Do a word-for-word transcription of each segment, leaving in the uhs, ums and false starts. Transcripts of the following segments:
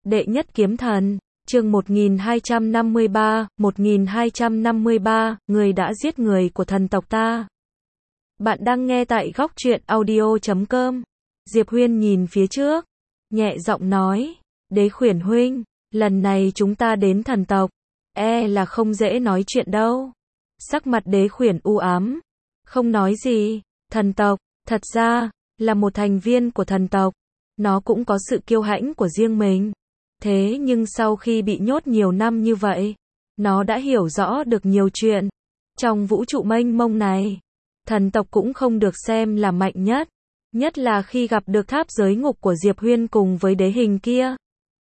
Đệ nhất kiếm thần, chương một nghìn hai trăm năm mươi ba, một nghìn hai trăm năm mươi ba, người đã giết người của thần tộc ta. Bạn đang nghe tại góc truyện audio chấm com. Diệp Huyên nhìn phía trước, nhẹ giọng nói, Đế Khuyển huynh, lần này chúng ta đến thần tộc, e là không dễ nói chuyện đâu. Sắc mặt Đế Khuyển u ám, không nói gì. Thần tộc, thật ra, là một thành viên của thần tộc, nó cũng có sự kiêu hãnh của riêng mình. Thế nhưng sau khi bị nhốt nhiều năm như vậy, nó đã hiểu rõ được nhiều chuyện. Trong vũ trụ mênh mông này, thần tộc cũng không được xem là mạnh nhất. Nhất là khi gặp được tháp giới ngục của Diệp Huyên cùng với đế hình kia.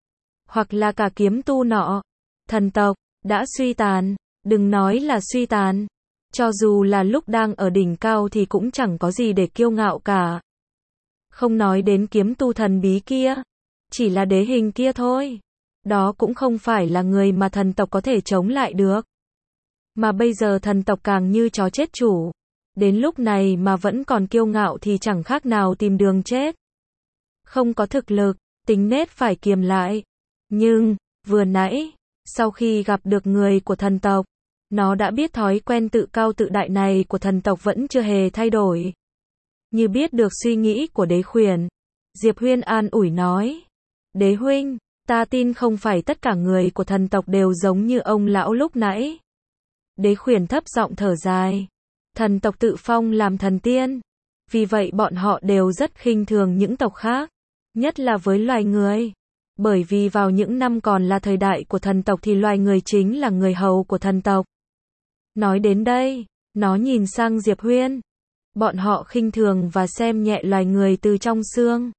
Hoặc là cả kiếm tu nọ. Thần tộc, đã suy tàn. Đừng nói là suy tàn. Cho dù là lúc đang ở đỉnh cao thì cũng chẳng có gì để kiêu ngạo cả. Không nói đến kiếm tu thần bí kia. Chỉ là đế hình kia thôi. Đó cũng không phải là người mà thần tộc có thể chống lại được. Mà bây giờ thần tộc càng như chó chết chủ. Đến lúc này mà vẫn còn kiêu ngạo thì chẳng khác nào tìm đường chết. Không có thực lực, tính nết phải kiềm lại. Nhưng, vừa nãy, sau khi gặp được người của thần tộc, nó đã biết thói quen tự cao tự đại này của thần tộc vẫn chưa hề thay đổi. Như biết được suy nghĩ của Đế Khuyển, Diệp Huyên an ủi nói, Đế huynh, ta tin không phải tất cả người của thần tộc đều giống như ông lão lúc nãy. Đế Khuyển thấp giọng thở dài. Thần tộc tự phong làm thần tiên. Vì vậy bọn họ đều rất khinh thường những tộc khác. Nhất là với loài người. Bởi vì vào những năm còn là thời đại của thần tộc thì loài người chính là người hầu của thần tộc. Nói đến đây, nó nhìn sang Diệp Huyên. Bọn họ khinh thường và xem nhẹ loài người từ trong xương.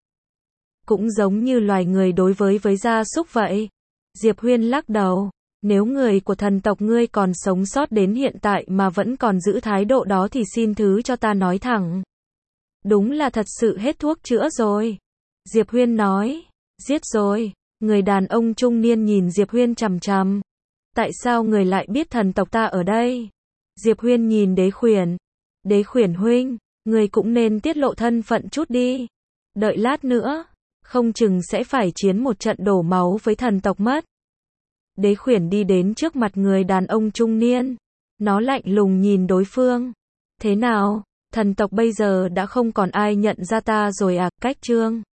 Cũng giống như loài người đối với với gia súc vậy. Diệp Huyên lắc đầu. Nếu người của thần tộc ngươi còn sống sót đến hiện tại mà vẫn còn giữ thái độ đó thì xin thứ cho ta nói thẳng. Đúng là thật sự hết thuốc chữa rồi. Diệp Huyên nói. Giết rồi. Người đàn ông trung niên nhìn Diệp Huyên chằm chằm. Tại sao người lại biết thần tộc ta ở đây? Diệp Huyên nhìn Đế Khuyển. Đế Khuyển huynh, người cũng nên tiết lộ thân phận chút đi. Đợi lát nữa, không chừng sẽ phải chiến một trận đổ máu với thần tộc mất. Đế Khuyển đi đến trước mặt người đàn ông trung niên. Nó lạnh lùng nhìn đối phương. Thế nào, thần tộc bây giờ đã không còn ai nhận ra ta rồi à? Cách trương.